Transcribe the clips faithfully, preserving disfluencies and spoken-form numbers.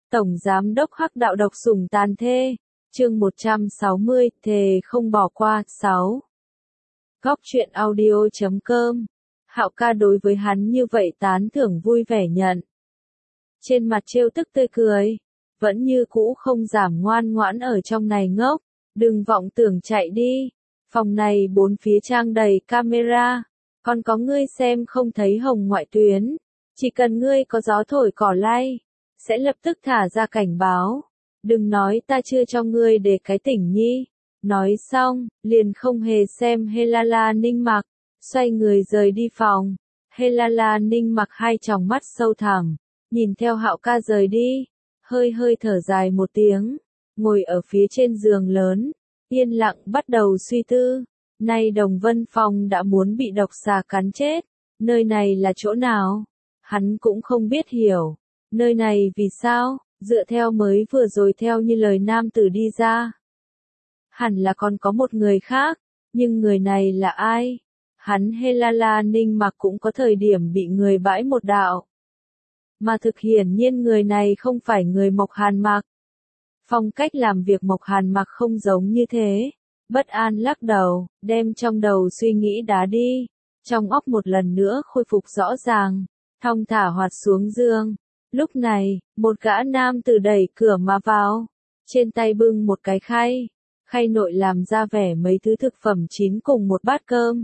Tổng Giám đốc Hắc Đạo độc sủng tàn thê, chương một trăm sáu mươi, thề không bỏ qua, sáu. Góc truyện audio chấm com. Hạo ca đối với hắn như vậy tán thưởng vui vẻ nhận. Trên mặt trêu tức tươi cười, vẫn như cũ không giảm ngoan ngoãn ở trong này ngốc, đừng vọng tưởng chạy đi. Phòng này bốn phía trang đầy camera, còn có ngươi xem không thấy hồng ngoại tuyến, chỉ cần ngươi có gió thổi cỏ lay, sẽ lập tức thả ra cảnh báo. Đừng nói ta chưa cho ngươi để cái tỉnh nhi. Nói xong, liền không hề xem Helala Ninh Mặc, xoay người rời đi phòng. Helala Ninh Mặc hai tròng mắt sâu thẳm, nhìn theo Hạo ca rời đi, hơi hơi thở dài một tiếng, ngồi ở phía trên giường lớn, yên lặng bắt đầu suy tư. Nay Đồng Vân Phong đã muốn bị độc xà cắn chết, nơi này là chỗ nào? Hắn cũng không biết hiểu. Nơi này vì sao, dựa theo mới vừa rồi theo như lời nam tử đi ra. Hẳn là còn có một người khác, nhưng người này là ai? Hắn Helala Ninh Mặc cũng có thời điểm bị người bãi một đạo. Mà thực hiển nhiên người này không phải người Mộc Hàn Mặc. Phong cách làm việc Mộc Hàn Mặc không giống như thế. Bất an lắc đầu, đem trong đầu suy nghĩ đá đi. Trong óc một lần nữa khôi phục rõ ràng, thong thả hoạt xuống giường. Lúc này, một gã nam tử đẩy cửa mà vào, trên tay bưng một cái khay, khay nội làm ra vẻ mấy thứ thực phẩm chín cùng một bát cơm.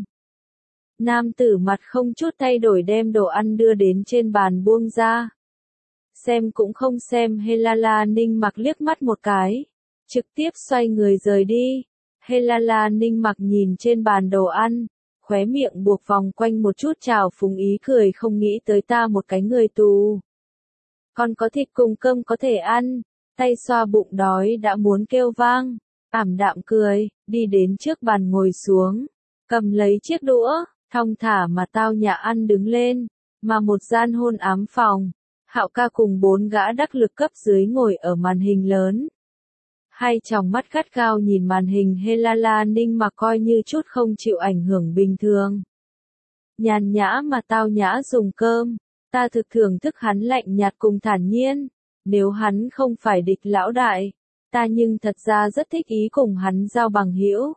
Nam tử mặt không chút thay đổi đem đồ ăn đưa đến trên bàn buông ra. Xem cũng không xem Helala Ninh Mặc liếc mắt một cái, trực tiếp xoay người rời đi. Helala Ninh Mặc nhìn trên bàn đồ ăn, khóe miệng buộc vòng quanh một chút trào phúng ý cười, không nghĩ tới ta một cái người tù. Còn có thịt cùng cơm có thể ăn, tay xoa bụng đói đã muốn kêu vang, ảm đạm cười, đi đến trước bàn ngồi xuống, cầm lấy chiếc đũa, thong thả mà tao nhã ăn đứng lên, mà một gian hôn ám phòng, Hạo ca cùng bốn gã đắc lực cấp dưới ngồi ở màn hình lớn. Hai tròng mắt gắt gao nhìn màn hình. Helala Ninh Mặc coi như chút không chịu ảnh hưởng bình thường. Nhàn nhã mà tao nhã dùng cơm. Ta thực thưởng thức hắn lạnh nhạt cùng thản nhiên. Nếu hắn không phải địch lão đại, ta nhưng thật ra rất thích ý cùng hắn giao bằng hữu.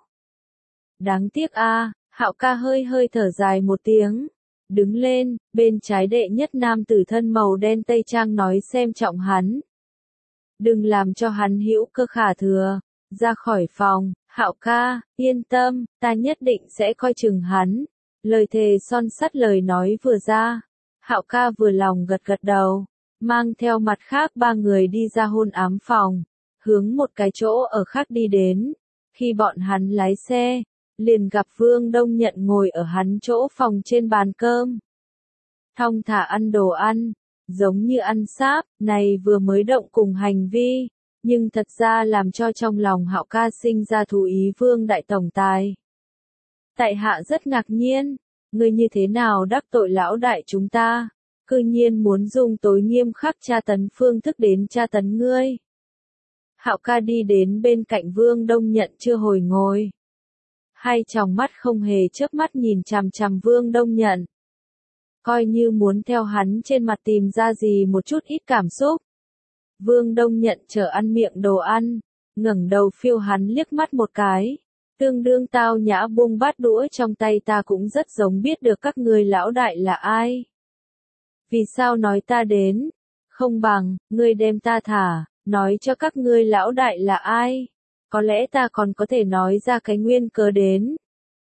Đáng tiếc a, Hạo ca hơi hơi thở dài một tiếng. Đứng lên, bên trái đệ nhất nam tử thân màu đen tây trang nói xem trọng hắn. Đừng làm cho hắn hữu cơ khả thừa. Ra khỏi phòng, Hạo ca, yên tâm, ta nhất định sẽ coi chừng hắn. Lời thề son sắt lời nói vừa ra. Hạo ca vừa lòng gật gật đầu, mang theo mặt khác ba người đi ra hôn ám phòng, hướng một cái chỗ ở khác đi đến. Khi bọn hắn lái xe, liền gặp Vương Đông Nhận ngồi ở hắn chỗ phòng trên bàn cơm. Thong thả ăn đồ ăn, giống như ăn sáp, này vừa mới động cùng hành vi, nhưng thật ra làm cho trong lòng Hạo ca sinh ra thú ý. Vương đại tổng tài. Tại hạ rất ngạc nhiên. Ngươi như thế nào đắc tội lão đại chúng ta, cư nhiên muốn dùng tối nghiêm khắc tra tấn phương thức đến tra tấn ngươi. Hạo ca đi đến bên cạnh Vương Đông Nhận chưa hồi ngồi. Hai tròng mắt không hề chớp mắt nhìn chằm chằm Vương Đông Nhận. Coi như muốn theo hắn trên mặt tìm ra gì một chút ít cảm xúc. Vương Đông Nhận chờ ăn miệng đồ ăn, ngẩng đầu phiêu hắn liếc mắt một cái. Tương đương tao nhã buông bát đũa trong tay. Ta cũng rất giống biết được các ngươi lão đại là ai. Vì sao nói ta đến? Không bằng, ngươi đem ta thả, nói cho các ngươi lão đại là ai? Có lẽ ta còn có thể nói ra cái nguyên cớ đến.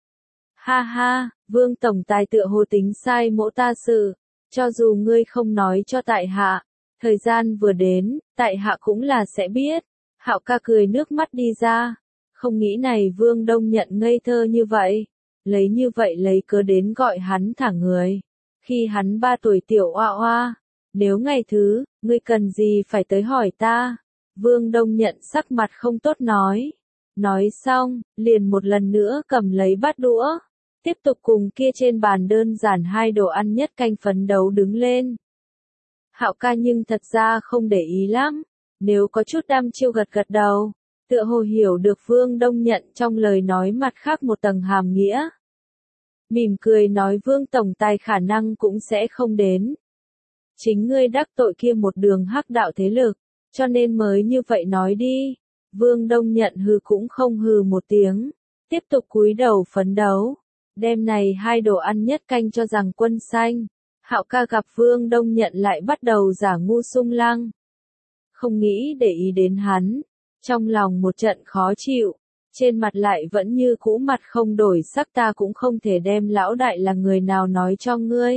Ha ha, Vương tổng tài tựa hồ tính sai mỗ ta sự. Cho dù ngươi không nói cho tại hạ, thời gian vừa đến, tại hạ cũng là sẽ biết. Hạo ca cười nước mắt đi ra. Không nghĩ này Vương Đông Nhận ngây thơ như vậy, lấy như vậy lấy cớ đến gọi hắn thả người. Khi hắn ba tuổi tiểu oa oa, nếu ngày thứ, ngươi cần gì phải tới hỏi ta? Vương Đông Nhận sắc mặt không tốt nói. Nói xong, liền một lần nữa cầm lấy bát đũa, tiếp tục cùng kia trên bàn đơn giản hai đồ ăn nhất canh phấn đấu đứng lên. Hạo ca nhưng thật ra không để ý lắm, nếu có chút đăm chiêu gật gật đầu. Tựa hồ hiểu được Vương Đông Nhận trong lời nói mặt khác một tầng hàm nghĩa. Mỉm cười nói Vương tổng tài khả năng cũng sẽ không đến. Chính ngươi đắc tội kia một đường hắc đạo thế lực, cho nên mới như vậy nói đi. Vương Đông Nhận hừ cũng không hừ một tiếng, tiếp tục cúi đầu phấn đấu. Đêm này hai đồ ăn nhất canh cho rằng quân xanh. Hạo ca gặp Vương Đông Nhận lại bắt đầu giả ngu sung lăng. Không nghĩ để ý đến hắn. Trong lòng một trận khó chịu. Trên mặt lại vẫn như cũ mặt không đổi sắc, ta cũng không thể đem lão đại là người nào nói cho ngươi.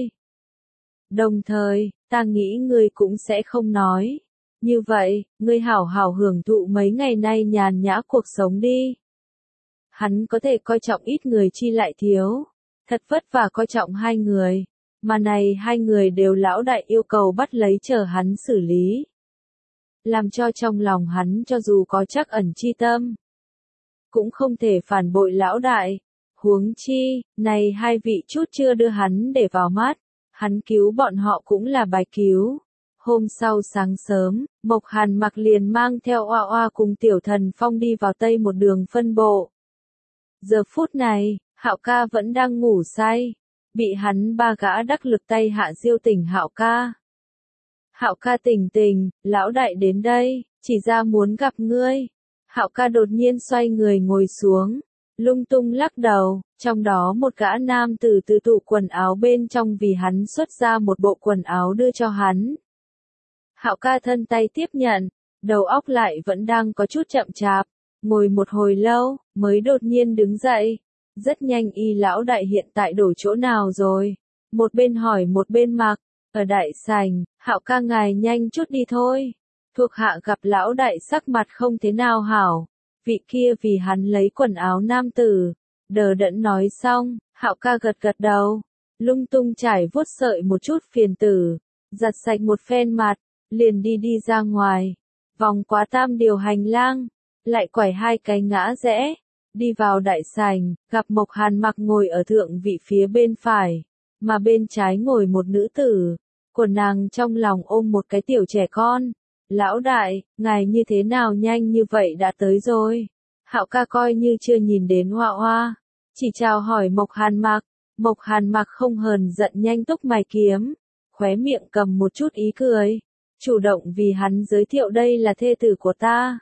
Đồng thời, ta nghĩ ngươi cũng sẽ không nói. Như vậy, ngươi hảo hảo hưởng thụ mấy ngày nay nhàn nhã cuộc sống đi. Hắn có thể coi trọng ít người chi lại thiếu. Thật vất vả coi trọng hai người. Mà này hai người đều lão đại yêu cầu bắt lấy chờ hắn xử lý. Làm cho trong lòng hắn cho dù có chắc ẩn chi tâm. Cũng không thể phản bội lão đại. Huống chi, này hai vị chút chưa đưa hắn để vào mắt. Hắn cứu bọn họ cũng là bài cứu. Hôm sau sáng sớm, Mộc Hàn Mặc liền mang theo Oa Oa cùng Tiểu Thần Phong đi vào tây một đường phân bộ. Giờ phút này, Hạo ca vẫn đang ngủ say, bị hắn ba gã đắc lực tay hạ diêu tỉnh Hạo ca. Hạo ca tỉnh tỉnh, lão đại đến đây, chỉ ra muốn gặp ngươi. Hạo ca đột nhiên xoay người ngồi xuống, lung tung lắc đầu, trong đó một gã nam tử từ tủ quần áo bên trong vì hắn xuất ra một bộ quần áo đưa cho hắn. Hạo ca thân tay tiếp nhận, đầu óc lại vẫn đang có chút chậm chạp, ngồi một hồi lâu, mới đột nhiên đứng dậy. Rất nhanh y lão đại hiện tại đổi chỗ nào rồi? Một bên hỏi một bên mặc, ở đại sảnh. Hạo ca ngài nhanh chút đi thôi. Thuộc hạ gặp lão đại sắc mặt không thế nào hảo, vị kia vì hắn lấy quần áo nam tử. Đờ đẫn nói xong, Hạo ca gật gật đầu, lung tung trải vuốt sợi một chút phiền tử, giặt sạch một phen mặt, liền đi đi ra ngoài, vòng qua tam điều hành lang, lại quải hai cái ngã rẽ, đi vào đại sảnh, gặp Mộc Hàn Mặc ngồi ở thượng vị phía bên phải, mà bên trái ngồi một nữ tử, của nàng trong lòng ôm một cái tiểu trẻ con. Lão đại, ngài như thế nào nhanh như vậy đã tới rồi? Hạo ca coi như chưa nhìn đến Hoa Hoa, chỉ chào hỏi Mộc Hàn Mặc. Mộc Hàn Mặc không hờn giận nhanh túc mày kiếm, khóe miệng cầm một chút ý cười, chủ động vì hắn giới thiệu đây là thê tử của ta.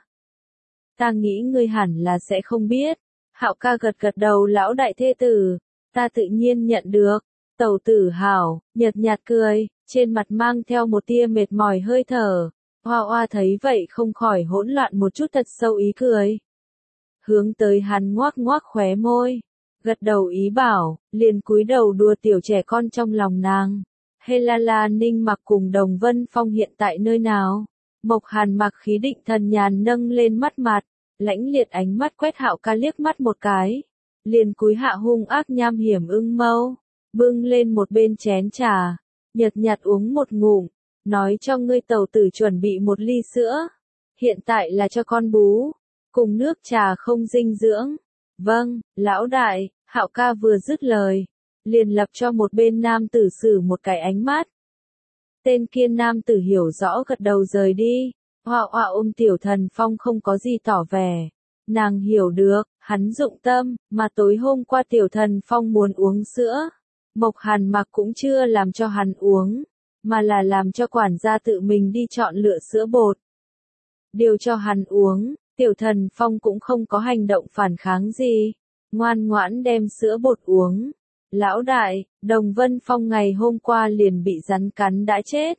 Ta nghĩ ngươi hẳn là sẽ không biết. Hạo ca gật gật đầu, lão đại thê tử, ta tự nhiên nhận được. Tẩu tử hảo, nhợt nhạt cười, trên mặt mang theo một tia mệt mỏi hơi thở. Hoa Hoa thấy vậy không khỏi hỗn loạn một chút, thật sâu ý cười. Hướng tới hắn ngoác ngoác khóe môi, gật đầu ý bảo, liền cúi đầu đùa tiểu trẻ con trong lòng nàng. Helala Ninh Mặc cùng Đồng Vân Phong hiện tại nơi nào? Mộc Hàn Mặc khí định thần nhàn nâng lên mắt mặt, lãnh liệt ánh mắt quét Hạo ca liếc mắt một cái, liền cúi hạ hung ác nham hiểm ưng mâu, bưng lên một bên chén trà, nhợt nhạt uống một ngụm, nói cho ngươi tẩu tử chuẩn bị một ly sữa, hiện tại là cho con bú, cùng nước trà không dinh dưỡng. Vâng, lão đại. Hạo ca vừa dứt lời, liền lập cho một bên nam tử sử một cái ánh mắt. Tên kia nam tử hiểu rõ gật đầu rời đi. Hoa Hoa ôm Tiểu Thần Phong không có gì tỏ vẻ. Nàng hiểu được, hắn dụng tâm, mà tối hôm qua Tiểu Thần Phong muốn uống sữa. Mộc Hàn Mặc cũng chưa làm cho hắn uống, mà là làm cho quản gia tự mình đi chọn lựa sữa bột. Điều cho hắn uống, Tiểu Thần Phong cũng không có hành động phản kháng gì, ngoan ngoãn đem sữa bột uống. Lão đại, Đồng Vân Phong ngày hôm qua liền bị rắn cắn đã chết.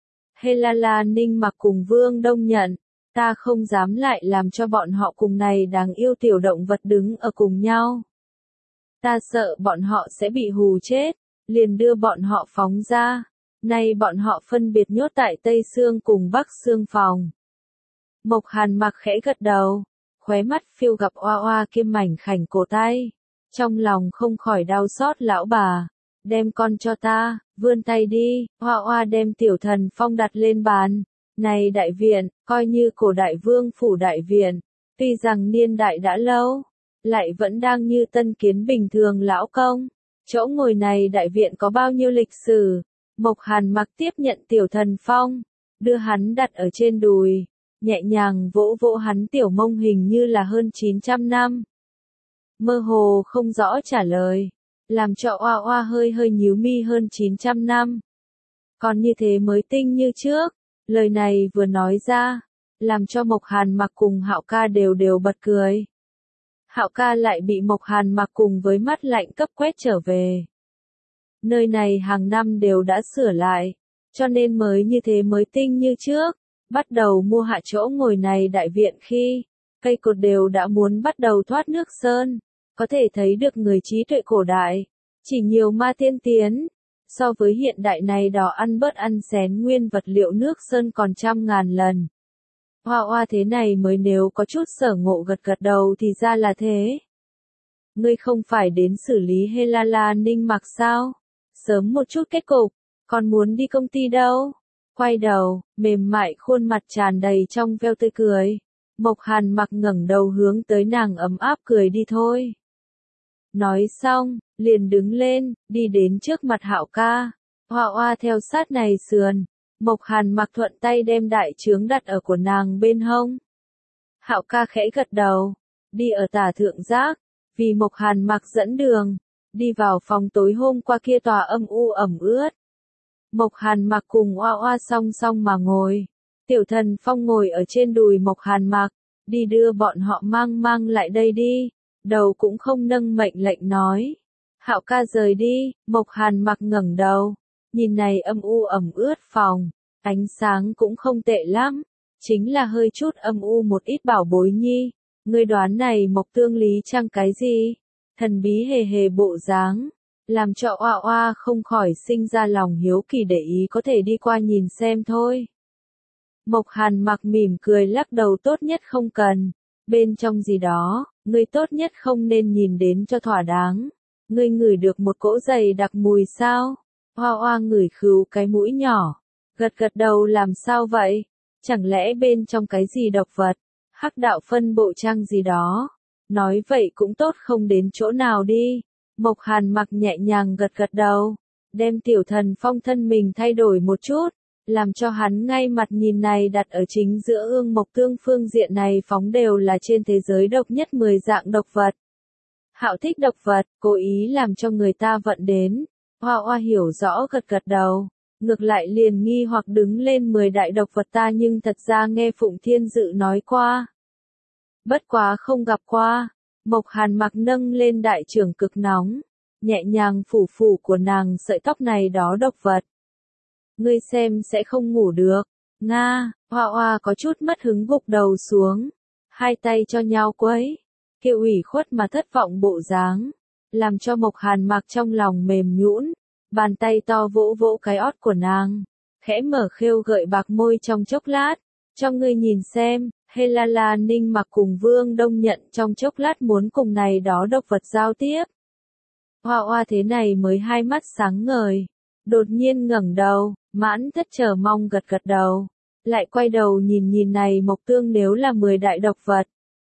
Helala Ninh Mặc cùng Vương Đông Nhận, ta không dám lại làm cho bọn họ cùng này đáng yêu tiểu động vật đứng ở cùng nhau. Ta sợ bọn họ sẽ bị hù chết, liền đưa bọn họ phóng ra. Nay bọn họ phân biệt nhốt tại Tây Xương cùng Bắc Xương phòng. Mộc Hàn Mặc khẽ gật đầu, khóe mắt phiêu gặp Oa Oa kim mảnh khảnh cổ tay. Trong lòng không khỏi đau xót, lão bà, đem con cho ta, vươn tay đi. Hoa Hoa đem Tiểu Thần Phong đặt lên bàn. Này đại viện, coi như cổ đại vương phủ đại viện, tuy rằng niên đại đã lâu, lại vẫn đang như tân kiến bình thường lão công. Chỗ ngồi này đại viện có bao nhiêu lịch sử? Mộc Hàn Mặc tiếp nhận Tiểu Thần Phong, đưa hắn đặt ở trên đùi, nhẹ nhàng vỗ vỗ hắn tiểu mông, hình như là hơn chín trăm năm. Mơ hồ không rõ trả lời, làm cho Oa Oa hơi hơi nhíu mi, hơn chín trăm năm. Còn như thế mới tinh như trước, lời này vừa nói ra, làm cho Mộc Hàn Mặc cùng Hạo ca đều đều bật cười. Hạo ca lại bị Mộc Hàn Mặc cùng với mắt lạnh cấp quét trở về. Nơi này hàng năm đều đã sửa lại, cho nên mới như thế mới tinh như trước. Bắt đầu mua hạ chỗ ngồi này đại viện khi, cây cột đều đã muốn bắt đầu thoát nước sơn, có thể thấy được người trí tuệ cổ đại, chỉ nhiều ma tiên tiến, so với hiện đại này đỏ ăn bớt ăn xén nguyên vật liệu nước sơn còn trăm ngàn lần. Hoa hoa thế này mới nếu có chút sở ngộ gật gật đầu thì ra là thế. Ngươi không phải đến xử lý Helala Ninh Mặc sao? Sớm một chút kết cục, còn muốn đi công ty đâu? Quay đầu, mềm mại khuôn mặt tràn đầy trong veo tươi cười. Mộc Hàn Mặc ngẩng đầu hướng tới nàng ấm áp cười đi thôi. Nói xong, liền đứng lên, đi đến trước mặt Hạo ca. Hoa hoa theo sát này sườn. Mộc Hàn Mặc thuận tay đem đại trướng đặt ở của nàng bên hông. Hạo ca khẽ gật đầu, đi ở tả thượng giác, vì Mộc Hàn Mặc dẫn đường, đi vào phòng tối hôm qua kia tòa âm u ẩm ướt. Mộc Hàn Mặc cùng Oa Oa song song mà ngồi, Tiểu Thần Phong ngồi ở trên đùi Mộc Hàn Mặc, đi đưa bọn họ mang mang lại đây đi, đầu cũng không nâng mệnh lệnh nói. Hạo ca rời đi, Mộc Hàn Mặc ngẩng đầu, nhìn này âm u ẩm ướt phòng, ánh sáng cũng không tệ lắm, chính là hơi chút âm u một ít bảo bối nhi. Ngươi đoán này Mộc Tương Lý Trang cái gì? Thần bí hề hề bộ dáng, làm cho Oa Oa không khỏi sinh ra lòng hiếu kỳ để ý có thể đi qua nhìn xem thôi. Mộc Hàn Mặc mỉm cười lắc đầu tốt nhất không cần, bên trong gì đó, ngươi tốt nhất không nên nhìn đến cho thỏa đáng. Ngươi ngửi được một cỗ dày đặc mùi sao? Oa Oa ngửi khứu cái mũi nhỏ, gật gật đầu làm sao vậy? Chẳng lẽ bên trong cái gì độc vật? Hắc đạo phân bộ trang gì đó? Nói vậy cũng tốt không đến chỗ nào đi. Mộc Hàn Mặc nhẹ nhàng gật gật đầu, đem Tiểu Thần Phong thân mình thay đổi một chút, làm cho hắn ngay mặt nhìn này đặt ở chính giữa ương mộc tương phương diện này phóng đều là trên thế giới độc nhất mười dạng độc vật. Hạo thích độc vật, cố ý làm cho người ta vận đến. Hoa Hoa hiểu rõ gật gật đầu, ngược lại liền nghi hoặc đứng lên mười đại độc vật ta nhưng thật ra nghe Phụng Thiên Dự nói qua. Bất quá không gặp qua. Mộc Hàn Mặc nâng lên đại trưởng cực nóng, nhẹ nhàng phủ phủ của nàng sợi tóc này đó độc vật. Ngươi xem sẽ không ngủ được. Nga, Hoa Hoa có chút mất hứng gục đầu xuống, hai tay cho nhau quấy, kêu ủy khuất mà thất vọng bộ dáng, làm cho Mộc Hàn Mặc trong lòng mềm nhũn, bàn tay to vỗ vỗ cái ót của nàng, khẽ mở khêu gợi bạc môi trong chốc lát, cho ngươi nhìn xem. Helala Ninh Mặc cùng Vương Đông Nhận trong chốc lát muốn cùng này đó độc vật giao tiếp. Hoa Hoa thế này mới hai mắt sáng ngời, đột nhiên ngẩng đầu, mãn thất chờ mong gật gật đầu, lại quay đầu nhìn nhìn này Mộc Tương nếu là mười đại độc vật.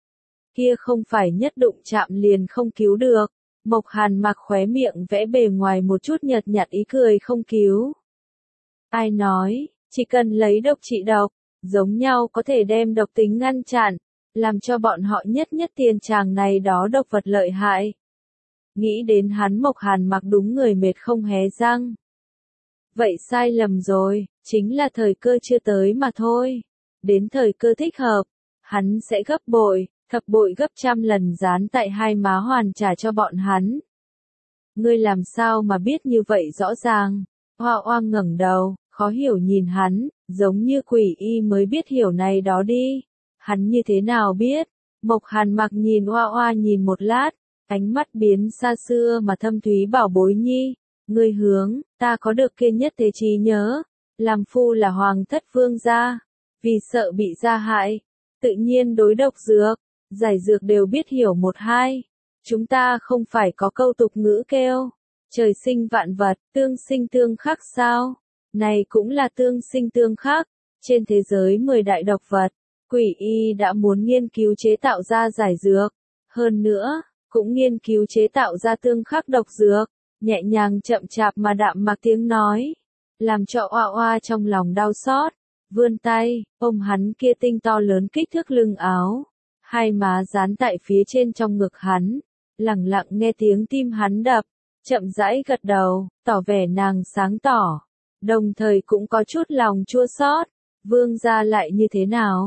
Kia không phải nhất đụng chạm liền không cứu được. Mộc Hàn Mặc khóe miệng vẽ bề ngoài một chút nhợt nhạt ý cười không cứu. Ai nói, chỉ cần lấy độc trị độc, giống nhau có thể đem độc tính ngăn chặn, làm cho bọn họ nhất nhất tiền chàng này đó độc vật lợi hại. Nghĩ đến hắn Mộc Hàn Mặc đúng người mệt không hé răng. Vậy sai lầm rồi, chính là thời cơ chưa tới mà thôi. Đến thời cơ thích hợp, hắn sẽ gấp bội, thập bội gấp trăm lần dán tại hai má hoàn trả cho bọn hắn. Ngươi làm sao mà biết như vậy rõ ràng? Hoa Hoa ngẩng đầu, khó hiểu nhìn hắn, giống như quỷ y mới biết hiểu này đó đi. Hắn như thế nào biết? Mộc Hàn Mặc nhìn Hoa Hoa nhìn một lát, ánh mắt biến xa xưa mà thâm thúy bảo bối nhi. Ngươi hướng, ta có được kia nhất thế trí nhớ, làm phu là hoàng thất vương gia, vì sợ bị gia hại, tự nhiên đối độc dược, giải dược đều biết hiểu một hai. Chúng ta không phải có câu tục ngữ kêu, trời sinh vạn vật, tương sinh tương khắc sao? Này cũng là tương sinh tương khắc, trên thế giới mười đại độc vật, quỷ y đã muốn nghiên cứu chế tạo ra giải dược, hơn nữa, cũng nghiên cứu chế tạo ra tương khắc độc dược, nhẹ nhàng chậm chạp mà đạm mặc tiếng nói, làm cho Oa Oa trong lòng đau xót, vươn tay, ôm hắn kia tinh to lớn kích thước lưng áo, hai má dán tại phía trên trong ngực hắn, lặng lặng nghe tiếng tim hắn đập, chậm rãi gật đầu, tỏ vẻ nàng sáng tỏ. Đồng thời cũng có chút lòng chua xót, vương gia lại như thế nào?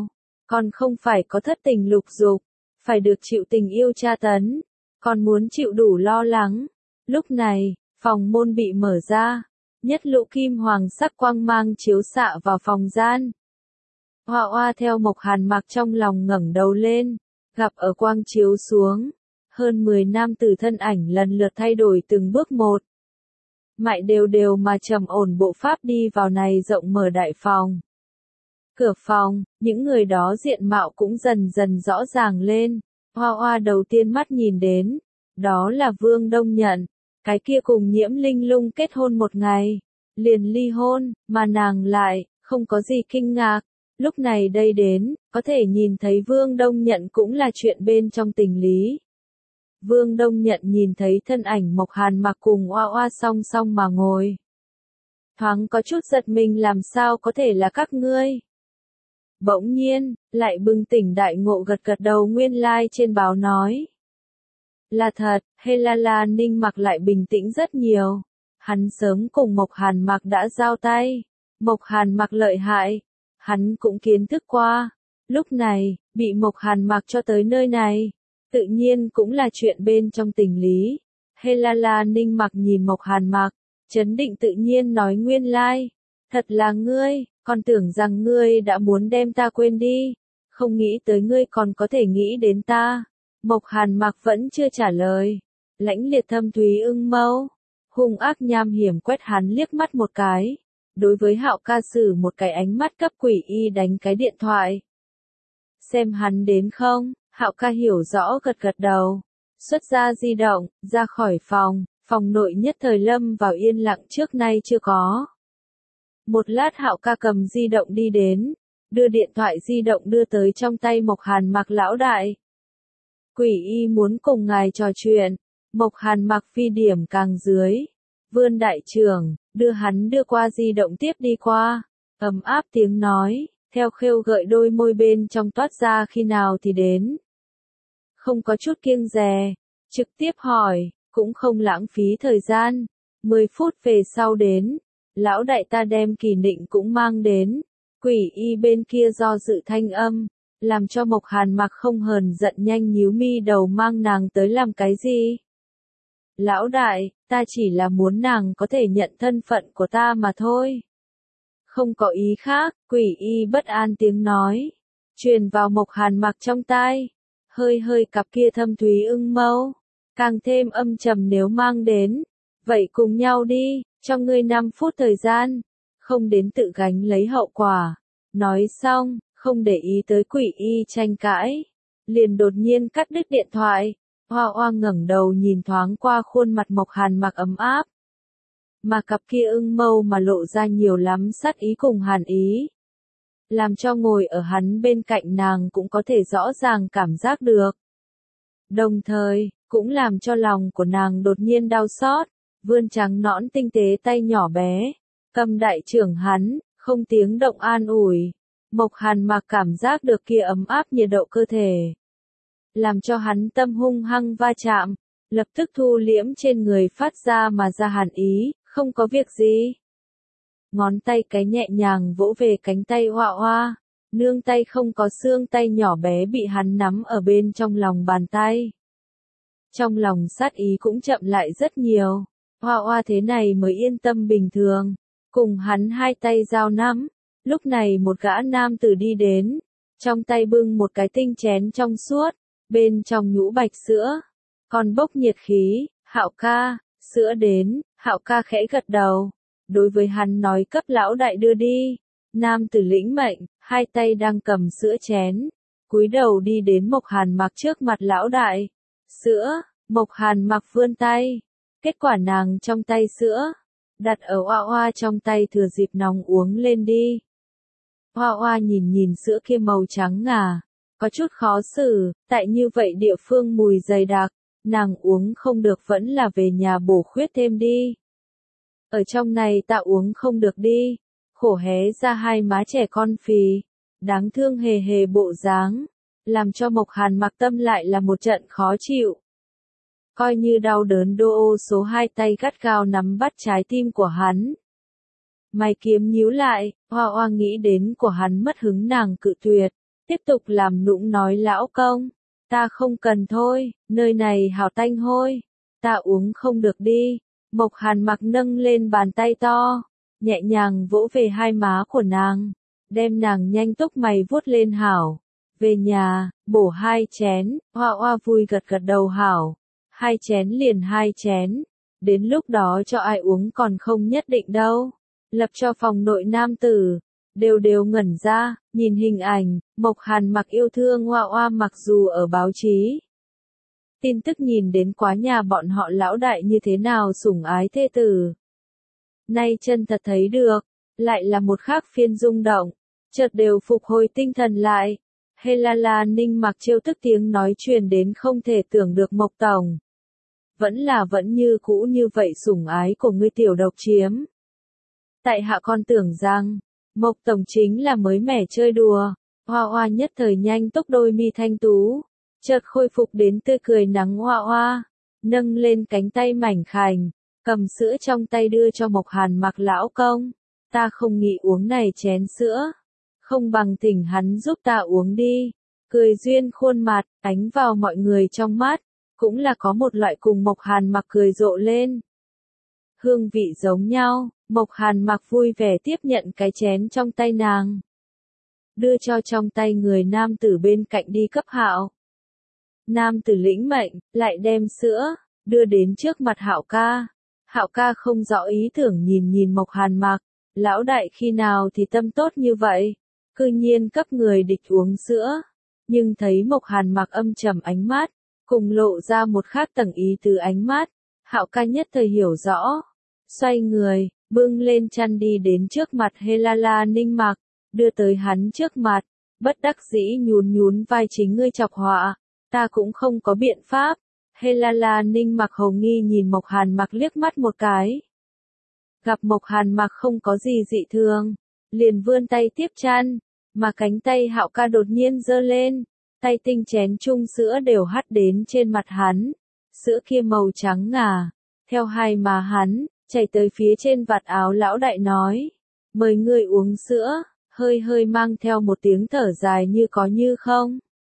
Con không phải có thất tình lục dục, phải được chịu tình yêu tra tấn, con muốn chịu đủ lo lắng. Lúc này, phòng môn bị mở ra, nhất lũ kim hoàng sắc quang mang chiếu xạ vào phòng gian. Hoa Hoa theo Mộc Hàn Mặc trong lòng ngẩng đầu lên, gặp ở quang chiếu xuống, hơn mười nam tử thân ảnh lần lượt thay đổi từng bước một. Mại đều đều mà trầm ổn bộ pháp đi vào này rộng mở đại phòng. Cửa phòng, những người đó diện mạo cũng dần dần rõ ràng lên. Hoa Hoa đầu tiên mắt nhìn đến, đó là Vương Đông Nhận, cái kia cùng Nhiễm Linh Lung kết hôn một ngày, liền ly hôn, mà nàng lại, không có gì kinh ngạc. Lúc này đây đến, có thể nhìn thấy Vương Đông Nhận cũng là chuyện bên trong tình lý. Vương Đông Nhận nhìn thấy thân ảnh Mộc Hàn Mặc cùng Hoa Hoa song song mà ngồi. Thoáng có chút giật mình, làm sao có thể là các ngươi. Bỗng nhiên, lại bừng tỉnh đại ngộ, gật gật đầu, nguyên lai trên báo nói. Là thật, Helala Ninh Mặc lại bình tĩnh rất nhiều. Hắn sớm cùng Mộc Hàn Mặc đã giao tay. Mộc Hàn Mặc lợi hại, hắn cũng kiến thức qua. Lúc này, bị Mộc Hàn Mặc cho tới nơi này, tự nhiên cũng là chuyện bên trong tình lý. Helala Ninh Mặc nhìn Mộc Hàn Mặc, chấn định tự nhiên nói, nguyên lai, thật là ngươi, con tưởng rằng ngươi đã muốn đem ta quên đi, không nghĩ tới ngươi còn có thể nghĩ đến ta. Mộc Hàn Mặc vẫn chưa trả lời, lãnh liệt thâm thúy ưng mâu, hung ác nham hiểm quét hắn liếc mắt một cái, đối với Hạo ca sử một cái ánh mắt cấp quỷ y đánh cái điện thoại. Xem hắn đến không? Hạo ca hiểu rõ gật gật đầu, xuất ra di động, ra khỏi phòng, phòng nội nhất thời lâm vào yên lặng trước nay chưa có. Một lát Hạo ca cầm di động đi đến, đưa điện thoại di động đưa tới trong tay Mộc Hàn Mặc lão đại. Quỷ y muốn cùng ngài trò chuyện. Mộc Hàn Mặc phi điểm càng dưới. Vươn đại trưởng, đưa hắn đưa qua di động tiếp đi qua. Ấm áp tiếng nói, theo khêu gợi đôi môi bên trong toát ra khi nào thì đến. Không có chút kiêng dè, trực tiếp hỏi, cũng không lãng phí thời gian. Mười phút về sau đến, lão đại ta đem Kỳ Nịnh cũng mang đến. Quỷ y bên kia do dự thanh âm, làm cho Mộc Hàn Mặc không hờn giận, nhanh nhíu mi đầu, mang nàng tới làm cái gì? Lão đại, ta chỉ là muốn nàng có thể nhận thân phận của ta mà thôi. Không có ý khác, quỷ y bất an tiếng nói, truyền vào Mộc Hàn Mặc trong tai, hơi hơi cặp kia thâm thúy ưng mâu, càng thêm âm trầm, nếu mang đến, vậy cùng nhau đi, cho ngươi năm phút thời gian, không đến tự gánh lấy hậu quả. Nói xong, không để ý tới quỷ y tranh cãi, liền đột nhiên cắt đứt điện thoại. Hoa Hoa ngẩng đầu nhìn thoáng qua khuôn mặt Mộc Hàn Mặc ấm áp, mà cặp kia ưng mâu mà lộ ra nhiều lắm sát ý cùng hàn ý, làm cho ngồi ở hắn bên cạnh nàng cũng có thể rõ ràng cảm giác được. Đồng thời, cũng làm cho lòng của nàng đột nhiên đau xót, vươn trắng nõn tinh tế tay nhỏ bé, cầm đại trưởng hắn, không tiếng động an ủi. Mộc Hàn Mặc cảm giác được kia ấm áp nhiệt độ cơ thể, làm cho hắn tâm hung hăng va chạm, lập tức thu liễm trên người phát ra mà ra hàn ý, không có việc gì. Ngón tay cái nhẹ nhàng vỗ về cánh tay Hoa Hoa, nương tay không có xương tay nhỏ bé bị hắn nắm ở bên trong lòng bàn tay. Trong lòng sát ý cũng chậm lại rất nhiều, Hoa Hoa thế này mới yên tâm bình thường, cùng hắn hai tay giao nắm. Lúc này một gã nam tử đi đến, trong tay bưng một cái tinh chén trong suốt, bên trong nhũ bạch sữa, còn bốc nhiệt khí. Hạo ca, sữa đến. Hạo ca khẽ gật đầu, đối với hắn nói, cấp lão đại đưa đi. Nam tử lĩnh mệnh, hai tay đang cầm sữa chén, cúi đầu đi đến Mộc Hàn Mặc trước mặt lão đại. Sữa. Mộc Hàn Mặc vươn tay, kết quả nàng trong tay sữa, đặt ở Hoa Hoa trong tay, thừa dịp nóng uống lên đi. Hoa Hoa nhìn nhìn sữa kia màu trắng ngà, có chút khó xử, tại như vậy địa phương mùi dày đặc, nàng uống không được, vẫn là về nhà bổ khuyết thêm đi. Ở trong này ta uống không được đi, khổ hé ra hai má trẻ con phì, đáng thương hề hề bộ dáng, làm cho Mộc Hàn Mặc tâm lại là một trận khó chịu. Coi như đau đớn đô ô số hai tay gắt gao nắm bắt trái tim của hắn. Mày kiếm nhíu lại, Hoa Hoa nghĩ đến của hắn mất hứng, nàng cự tuyệt, tiếp tục làm nũng nói lão công, ta không cần thôi, nơi này hào tanh hôi, ta uống không được đi. Mộc Hàn Mặc nâng lên bàn tay to, nhẹ nhàng vỗ về hai má của nàng, đem nàng nhanh túc mày vuốt lên hảo. Về nhà, bổ hai chén, Hoa Hoa vui gật gật đầu hảo, hai chén liền hai chén, đến lúc đó cho ai uống còn không nhất định đâu. Lập cho phòng nội nam tử, đều đều ngẩn ra, nhìn hình ảnh, Mộc Hàn Mặc yêu thương Hoa Hoa mặc dù ở báo chí. Tin tức nhìn đến quá nhà bọn họ lão đại như thế nào sủng ái thê tử. Nay chân thật thấy được, lại là một khác phiên rung động, chợt đều phục hồi tinh thần lại. Helala Ninh Mặc trêu tức tiếng nói truyền đến không thể tưởng được Mộc Tổng. Vẫn là vẫn như cũ như vậy sủng ái của ngươi tiểu độc chiếm. Tại hạ con tưởng rằng, Mộc Tổng chính là mới mẻ chơi đùa, Hoa Hoa nhất thời nhanh tốc đôi mi thanh tú, chợt khôi phục đến tươi cười nắng Hoa Hoa, nâng lên cánh tay mảnh khảnh, cầm sữa trong tay đưa cho Mộc Hàn Mặc lão công, ta không nghĩ uống này chén sữa, không bằng thỉnh hắn giúp ta uống đi, cười duyên khuôn mặt, ánh vào mọi người trong mắt, cũng là có một loại cùng Mộc Hàn Mặc cười rộ lên. Hương vị giống nhau, Mộc Hàn Mặc vui vẻ tiếp nhận cái chén trong tay nàng, đưa cho trong tay người nam tử bên cạnh đi cấp Hạo. Nam tử lĩnh mệnh, lại đem sữa, đưa đến trước mặt Hạo ca. Hạo ca không rõ ý tưởng nhìn nhìn Mộc Hàn Mặc, lão đại khi nào thì tâm tốt như vậy, cư nhiên cấp người địch uống sữa, nhưng thấy Mộc Hàn Mặc âm trầm ánh mắt, cùng lộ ra một khác tầng ý từ ánh mắt, Hạo ca nhất thời hiểu rõ, xoay người, bưng lên chăn đi đến trước mặt Helala Ninh Mặc, đưa tới hắn trước mặt, bất đắc dĩ nhún nhún vai chính ngươi chọc họa, ta cũng không có biện pháp. Helala Ninh Mặc hầu nghi nhìn Mộc Hàn Mặc liếc mắt một cái. Gặp Mộc Hàn Mặc không có gì dị thường, liền vươn tay tiếp chăn, mà cánh tay Hạo ca đột nhiên giơ lên, tay tinh chén chung sữa đều hắt đến trên mặt hắn, sữa kia màu trắng ngà, theo hai má hắn, chảy tới phía trên vạt áo lão đại nói, mời ngươi uống sữa, hơi hơi mang theo một tiếng thở dài như có như không.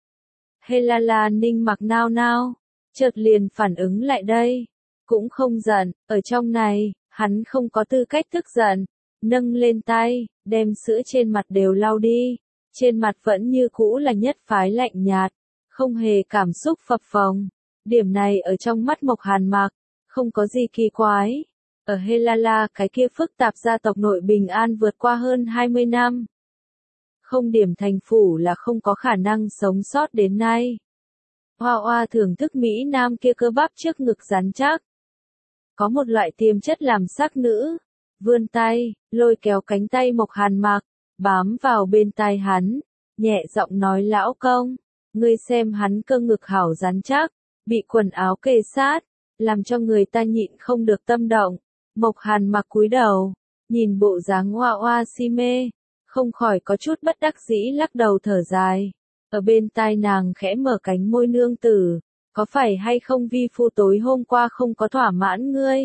Helala Ninh Mặc nao nao, chợt liền phản ứng lại đây, cũng không giận, ở trong này, hắn không có tư cách tức giận, nâng lên tay, đem sữa trên mặt đều lau đi, trên mặt vẫn như cũ là nhất phái lạnh nhạt, không hề cảm xúc phập phồng, điểm này ở trong mắt Mộc Hàn Mặc, không có gì kỳ quái, ở Helala cái kia phức tạp gia tộc nội bình an vượt qua hơn hai mươi năm. Không điểm thành phủ là không có khả năng sống sót đến nay. Hoa Hoa thưởng thức Mỹ Nam kia cơ bắp trước ngực rắn chắc. Có một loại tiềm chất làm sắc nữ. Vươn tay, lôi kéo cánh tay Mộc Hàn Mặc, bám vào bên tai hắn, nhẹ giọng nói lão công, ngươi xem hắn cơ ngực hảo rắn chắc, bị quần áo kề sát, làm cho người ta nhịn không được tâm động. Mộc Hàn Mặc cúi đầu, nhìn bộ dáng Hoa Hoa si mê, không khỏi có chút bất đắc dĩ lắc đầu thở dài. Ở bên tai nàng khẽ mở cánh môi nương tử, có phải hay không vi phu tối hôm qua không có thỏa mãn ngươi?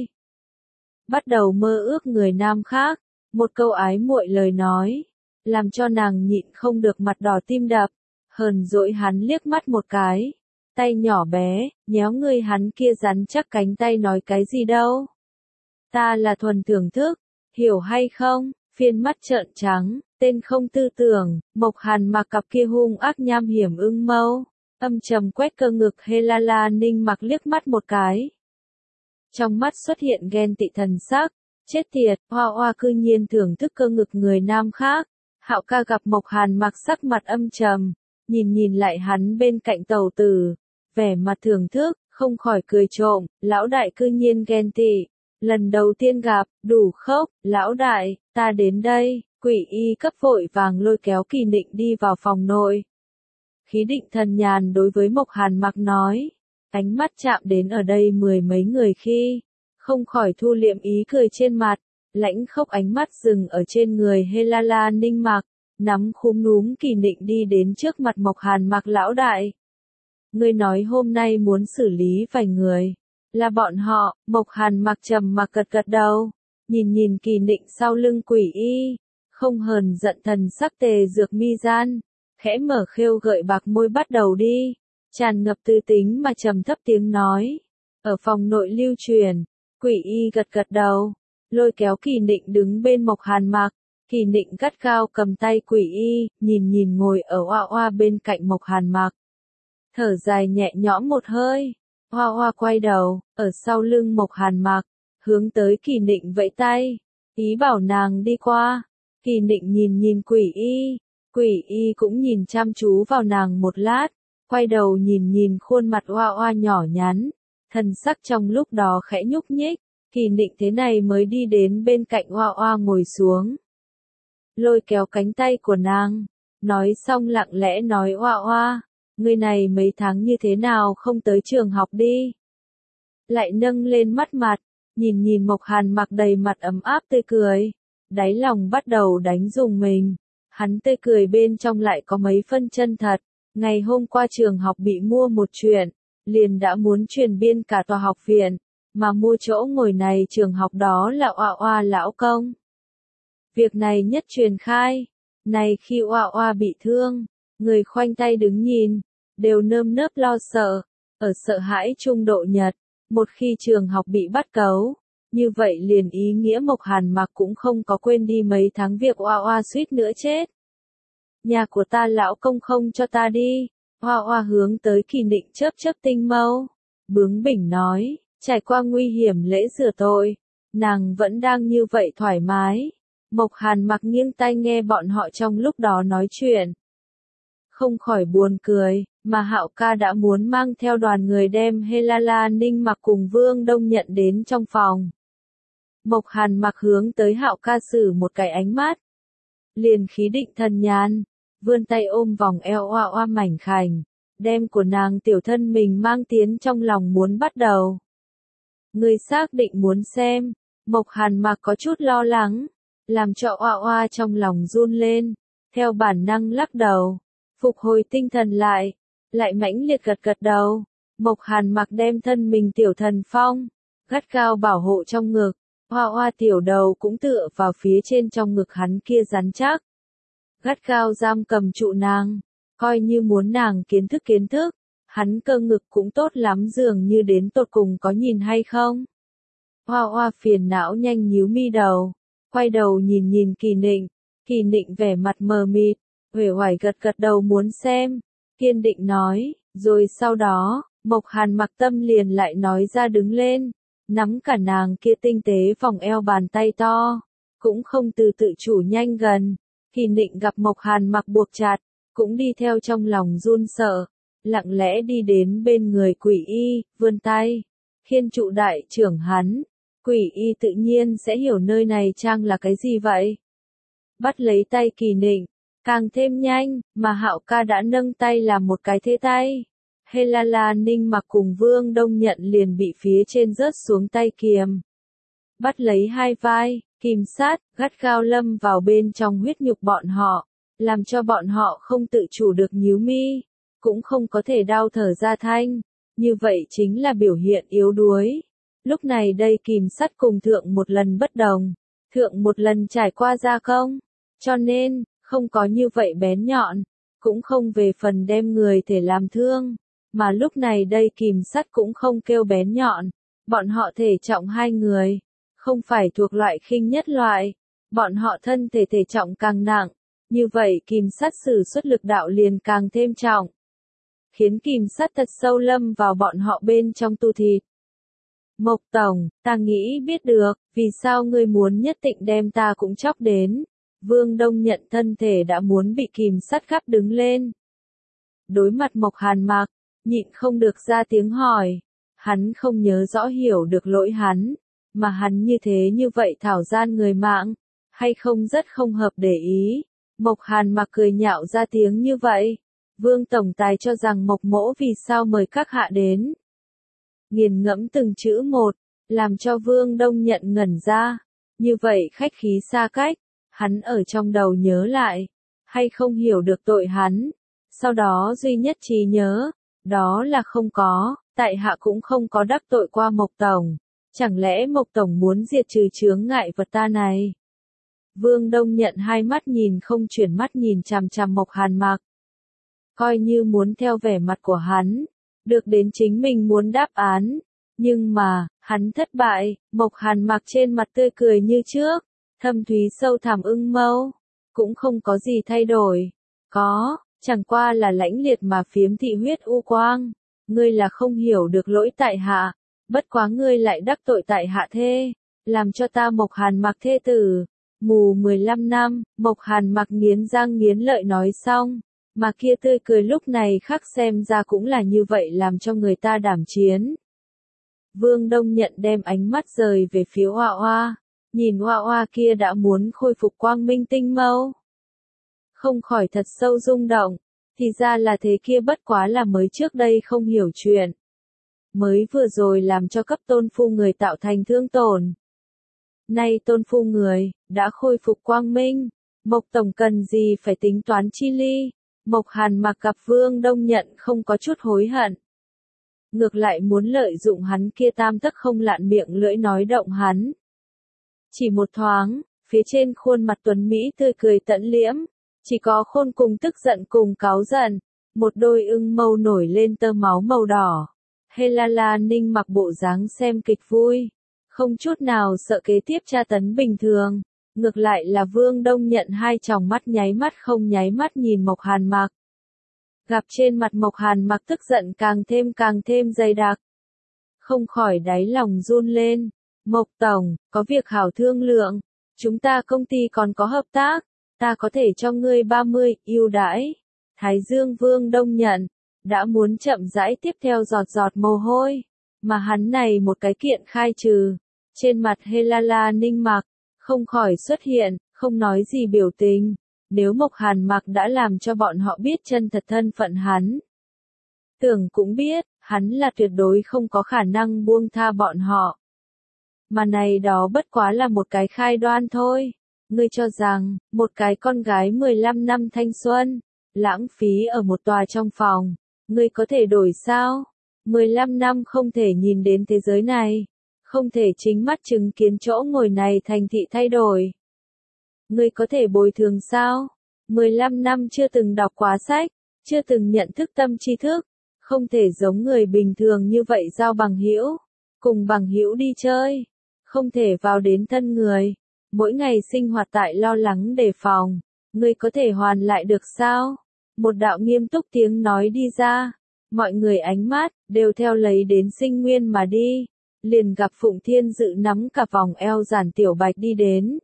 Bắt đầu mơ ước người nam khác, một câu ái muội lời nói, làm cho nàng nhịn không được mặt đỏ tim đập, hờn dỗi hắn liếc mắt một cái, tay nhỏ bé, nhéo người hắn kia rắn chắc cánh tay nói cái gì đâu. Ta là thuần thưởng thức, hiểu hay không, phiên mắt trợn trắng. Tên không tư tưởng, Mộc Hàn Mặc cặp kia hung ác nham hiểm ưng mâu, âm trầm quét cơ ngực Helala Ninh Mặc liếc mắt một cái. Trong mắt xuất hiện ghen tị thần sắc, chết tiệt, Hoa Hoa cư nhiên thưởng thức cơ ngực người nam khác. Hạo ca gặp Mộc Hàn Mặc sắc mặt âm trầm, nhìn nhìn lại hắn bên cạnh tàu tử, vẻ mặt thưởng thức, không khỏi cười trộm, lão đại cư nhiên ghen tị. Lần đầu tiên gặp, đủ khốc, lão đại, ta đến đây. Quỷ y cấp vội vàng lôi kéo Kỳ Định đi vào phòng nội. Khí Định thần nhàn đối với Mộc Hàn Mặc nói, ánh mắt chạm đến ở đây mười mấy người khi, không khỏi thu liệm ý cười trên mặt, lãnh khốc ánh mắt dừng ở trên người Helala Ninh Mặc, nắm khúm núm Kỳ Định đi đến trước mặt Mộc Hàn Mặc lão đại. Ngươi nói hôm nay muốn xử lý vài người, là bọn họ. Mộc Hàn Mặc trầm mặc gật gật đầu, nhìn nhìn Kỳ Định sau lưng quỷ y. Không hờn giận thần sắc Tề Dược Mi Gian, khẽ mở khêu gợi bạc môi bắt đầu đi, tràn ngập tư tính mà trầm thấp tiếng nói. Ở phòng nội lưu truyền, Quỷ Y gật gật đầu, lôi kéo Kỳ Nịnh đứng bên Mộc Hàn Mặc, Kỳ Nịnh gắt gao cầm tay Quỷ Y, nhìn nhìn ngồi ở Oa Oa bên cạnh Mộc Hàn Mặc. Thở dài nhẹ nhõm một hơi, Oa Oa quay đầu, ở sau lưng Mộc Hàn Mặc, hướng tới Kỳ Nịnh vẫy tay, ý bảo nàng đi qua. Kỳ Nịnh nhìn nhìn Quỷ Y, Quỷ Y cũng nhìn chăm chú vào nàng một lát, quay đầu nhìn nhìn khuôn mặt Oa Oa nhỏ nhắn, thần sắc trong lúc đó khẽ nhúc nhích. Kỳ Nịnh thế này mới đi đến bên cạnh Oa Oa ngồi xuống, lôi kéo cánh tay của nàng, nói xong lặng lẽ nói Oa Oa, ngươi này mấy tháng như thế nào không tới trường học đi. Lại nâng lên mắt mặt, nhìn nhìn Mộc Hàn Mặc đầy mặt ấm áp tươi cười, đáy lòng bắt đầu đánh rùng mình, hắn tươi cười bên trong lại có mấy phân chân thật. Ngày hôm qua trường học bị mua một chuyện, liền đã muốn truyền biên cả tòa học viện, mà mua chỗ ngồi này trường học đó là Oa Oa lão công. Việc này nhất truyền khai, này khi Oa Oa bị thương, người khoanh tay đứng nhìn, đều nơm nớp lo sợ, ở sợ hãi trung độ nhật, một khi trường học bị bắt cấu, như vậy liền ý nghĩa Mộc Hàn Mặc cũng không có quên đi mấy tháng việc Oa Oa suýt nữa chết. Nhà của ta lão công không cho ta đi, Oa Oa hướng tới Kỳ Nịnh chớp chớp tinh mâu, bướng bỉnh nói, trải qua nguy hiểm lễ rửa tội, nàng vẫn đang như vậy thoải mái. Mộc Hàn Mặc nghiêng tai nghe bọn họ trong lúc đó nói chuyện, không khỏi buồn cười, mà Hạo ca đã muốn mang theo đoàn người đem Helala Ninh Mặc cùng Vương Đông Nhận đến trong phòng. Mộc Hàn Mặc hướng tới Hạo ca sử một cái ánh mắt, liền khí định thần nhàn, vươn tay ôm vòng eo Oa Oa mảnh khảnh, đem của nàng tiểu thân mình mang tiến trong lòng muốn bắt đầu. Người xác định muốn xem, Mộc Hàn Mặc có chút lo lắng, làm cho Oa Oa trong lòng run lên, theo bản năng lắc đầu, phục hồi tinh thần lại, lại mãnh liệt gật gật đầu. Mộc Hàn Mặc đem thân mình tiểu thần phong, gắt gao bảo hộ trong ngực, Oa Oa tiểu đầu cũng tựa vào phía trên trong ngực hắn kia rắn chắc, gắt gao giam cầm trụ nàng, coi như muốn nàng kiến thức kiến thức, hắn cơ ngực cũng tốt lắm dường như đến tột cùng có nhìn hay không. Oa Oa phiền não nhanh nhíu mi đầu, quay đầu nhìn nhìn Kỳ Nịnh, Kỳ Nịnh vẻ mặt mờ mịt, uể oải gật gật đầu muốn xem, kiên định nói, rồi sau đó, Mộc Hàn Mặc tâm liền lại nói ra đứng lên, nắm cả nàng kia tinh tế vòng eo bàn tay to, cũng không từ tự chủ nhanh gần. Kỳ Nịnh gặp Mộc Hàn Mặc buộc chặt, cũng đi theo trong lòng run sợ, lặng lẽ đi đến bên người Quỷ Y, vươn tay, khiên trụ đại trưởng hắn. Quỷ Y tự nhiên sẽ hiểu nơi này trang là cái gì vậy. Bắt lấy tay Kỳ Nịnh, càng thêm nhanh, mà Hạo ca đã nâng tay làm một cái thế tay. Helala Ninh Mặc cùng Vương Đông Nhận liền bị phía trên rớt xuống tay kiềm. Bắt lấy hai vai, kìm sát, gắt gao lâm vào bên trong huyết nhục bọn họ, làm cho bọn họ không tự chủ được nhíu mi, cũng không có thể đau thở ra thanh, như vậy chính là biểu hiện yếu đuối. Lúc này đây kìm sắt cùng thượng một lần bất đồng, thượng một lần trải qua gia công, cho nên, không có như vậy bén nhọn, cũng không về phần đem người thể làm thương, mà lúc này đây kìm sắt cũng không kêu bén nhọn, bọn họ thể trọng hai người, không phải thuộc loại khinh nhất loại, bọn họ thân thể thể trọng càng nặng, như vậy kìm sắt sử xuất lực đạo liền càng thêm trọng, khiến kìm sắt thật sâu lâm vào bọn họ bên trong tu thịt. Mộc Tổng, ta nghĩ biết được, vì sao ngươi muốn nhất định đem ta cũng chóc đến. Vương Đông Nhận thân thể đã muốn bị kìm sắt gắp đứng lên. Đối mặt Mộc Hàn Mặc, nhịn không được ra tiếng hỏi. Hắn không nhớ rõ hiểu được lỗi hắn, mà hắn như thế như vậy thảo gian người mạng, hay không rất không hợp để ý. Mộc Hàn Mặc cười nhạo ra tiếng như vậy. Vương Tổng Tài cho rằng Mộc Mỗ vì sao mời các hạ đến. Nghiền ngẫm từng chữ một, làm cho Vương Đông Nhận ngẩn ra. Như vậy khách khí xa cách, hắn ở trong đầu nhớ lại, hay không hiểu được tội hắn. Sau đó duy nhất trí nhớ, đó là không có, tại hạ cũng không có đắc tội qua Mộc Tổng. Chẳng lẽ Mộc Tổng muốn diệt trừ chướng ngại vật ta này? Vương Đông Nhận hai mắt nhìn không chuyển mắt nhìn chằm chằm Mộc Hàn Mặc, coi như muốn theo vẻ mặt của hắn, được đến chính mình muốn đáp án. Nhưng mà, hắn thất bại, Mộc Hàn Mặc trên mặt tươi cười như trước, thâm thúy sâu thẳm ưng mâu, cũng không có gì thay đổi. Có, chẳng qua là lãnh liệt mà phiếm thị huyết u quang. Ngươi là không hiểu được lỗi tại hạ, bất quá ngươi lại đắc tội tại hạ thê, làm cho ta Mộc Hàn Mặc thê tử. Mù mười lăm năm, Mộc Hàn Mặc nghiến răng nghiến lợi nói xong, mà kia tươi cười lúc này khắc xem ra cũng là như vậy làm cho người ta đảm chiến. Vương Đông Nhận đem ánh mắt rời về phía Oa Oa, nhìn Oa Oa kia đã muốn khôi phục quang minh tinh mâu. Không khỏi thật sâu rung động, thì ra là thế kia bất quá là mới trước đây không hiểu chuyện. Mới vừa rồi làm cho cấp tôn phu người tạo thành thương tổn. Nay tôn phu người, đã khôi phục quang minh, Mộc Tổng cần gì phải tính toán chi ly. Mộc Hàn Mặc gặp Vương Đông Nhận không có chút hối hận. Ngược lại muốn lợi dụng hắn kia tam tấc không lạn miệng lưỡi nói động hắn. Chỉ một thoáng, phía trên khuôn mặt tuấn Mỹ tươi cười tận liễm, chỉ có khôn cùng tức giận cùng cáu giận, một đôi ưng mâu nổi lên tơ máu màu đỏ. Helala Ninh mặc bộ dáng xem kịch vui, không chút nào sợ kế tiếp tra tấn bình thường. Ngược lại là Vương Đông Nhận hai tròng mắt nháy mắt không nháy mắt nhìn Mộc Hàn Mặc. Gặp trên mặt Mộc Hàn Mặc tức giận càng thêm càng thêm dày đặc. Không khỏi đáy lòng run lên. Mộc Tổng, có việc hảo thương lượng. Chúng ta công ty còn có hợp tác. Ta có thể cho ngươi ba mươi ưu đãi. Thái Dương Vương Đông Nhận đã muốn chậm rãi tiếp theo giọt giọt mồ hôi. Mà hắn này một cái kiện khai trừ. Trên mặt Helala Ninh Mặc không khỏi xuất hiện, không nói gì biểu tình. Nếu Mộc Hàn Mặc đã làm cho bọn họ biết chân thật thân phận hắn. Tưởng cũng biết, hắn là tuyệt đối không có khả năng buông tha bọn họ. Mà này đó bất quá là một cái khai đoan thôi. Ngươi cho rằng, một cái con gái mười lăm năm thanh xuân, lãng phí ở một tòa trong phòng, ngươi có thể đổi sao? mười lăm năm không thể nhìn đến thế giới này. Không thể chính mắt chứng kiến chỗ ngồi này thành thị thay đổi. Ngươi có thể bồi thường sao? mười lăm năm chưa từng đọc quá sách, chưa từng nhận thức tâm tri thức, không thể giống người bình thường như vậy giao bằng hữu, cùng bằng hữu đi chơi, không thể vào đến thân người, mỗi ngày sinh hoạt tại lo lắng đề phòng, ngươi có thể hoàn lại được sao? Một đạo nghiêm túc tiếng nói đi ra, mọi người ánh mắt đều theo lấy đến Sinh Nguyên mà đi. Liền gặp Phụng Thiên Dự nắm cả vòng eo Giản Tiểu Bạch đi đến.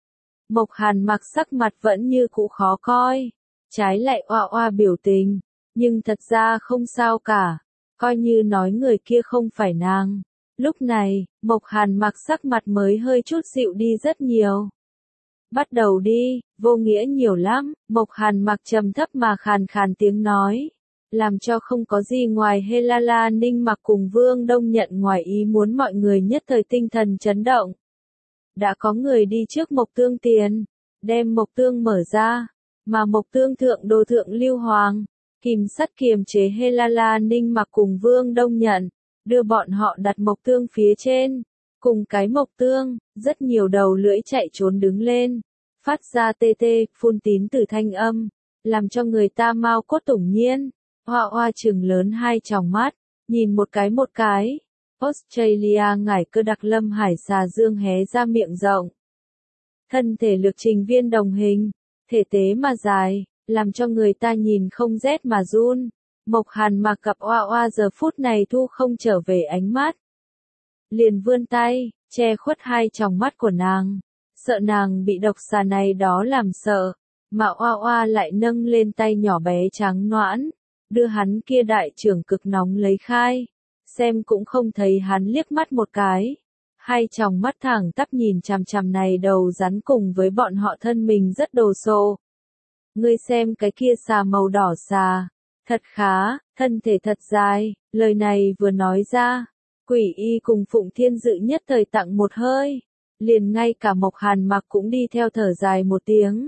Mộc Hàn Mặc sắc mặt vẫn như cũ khó coi, trái lại oa oa biểu tình, nhưng thật ra không sao cả, coi như nói người kia không phải nàng. Lúc này, Mộc Hàn Mặc sắc mặt mới hơi chút dịu đi rất nhiều. Bắt đầu đi, vô nghĩa nhiều lắm, Mộc Hàn Mặc trầm thấp mà khàn khàn tiếng nói. Làm cho không có gì ngoài Helala Ninh Mặc cùng Vương Đông Nhận ngoài ý muốn mọi người nhất thời tinh thần chấn động. Đã có người đi trước Mộc Tương tiền, đem Mộc Tương mở ra, mà Mộc Tương thượng đô thượng lưu hoàng, kìm sắt kiềm chế Helala Ninh Mặc cùng Vương Đông Nhận, đưa bọn họ đặt Mộc Tương phía trên, cùng cái Mộc Tương, rất nhiều đầu lưỡi chạy trốn đứng lên, phát ra tê tê, phun tín từ thanh âm, làm cho người ta mau cốt tủng nhiên. Hoa hoa trừng lớn hai tròng mắt, nhìn một cái một cái. Australia ngải cơ đặc lâm hải xà dương hé ra miệng rộng. Thân thể lực trình viên đồng hình, thể tế mà dài, làm cho người ta nhìn không rét mà run. Mộc Hàn Mặc gặp Hoa hoa giờ phút này thu không trở về ánh mắt. Liền vươn tay, che khuất hai tròng mắt của nàng. Sợ nàng bị độc xà này đó làm sợ, mà Hoa hoa lại nâng lên tay nhỏ bé trắng noãn. Đưa hắn kia đại trưởng cực nóng lấy khai, xem cũng không thấy hắn liếc mắt một cái. Hai tròng mắt thẳng tắp nhìn chằm chằm này đầu rắn cùng với bọn họ thân mình rất đồ sộ. Ngươi xem cái kia xà màu đỏ xà, thật khá, thân thể thật dài, lời này vừa nói ra, Quỷ Y cùng Phụng Thiên Dự nhất thời tặng một hơi, liền ngay cả Mộc Hàn Mặc cũng đi theo thở dài một tiếng.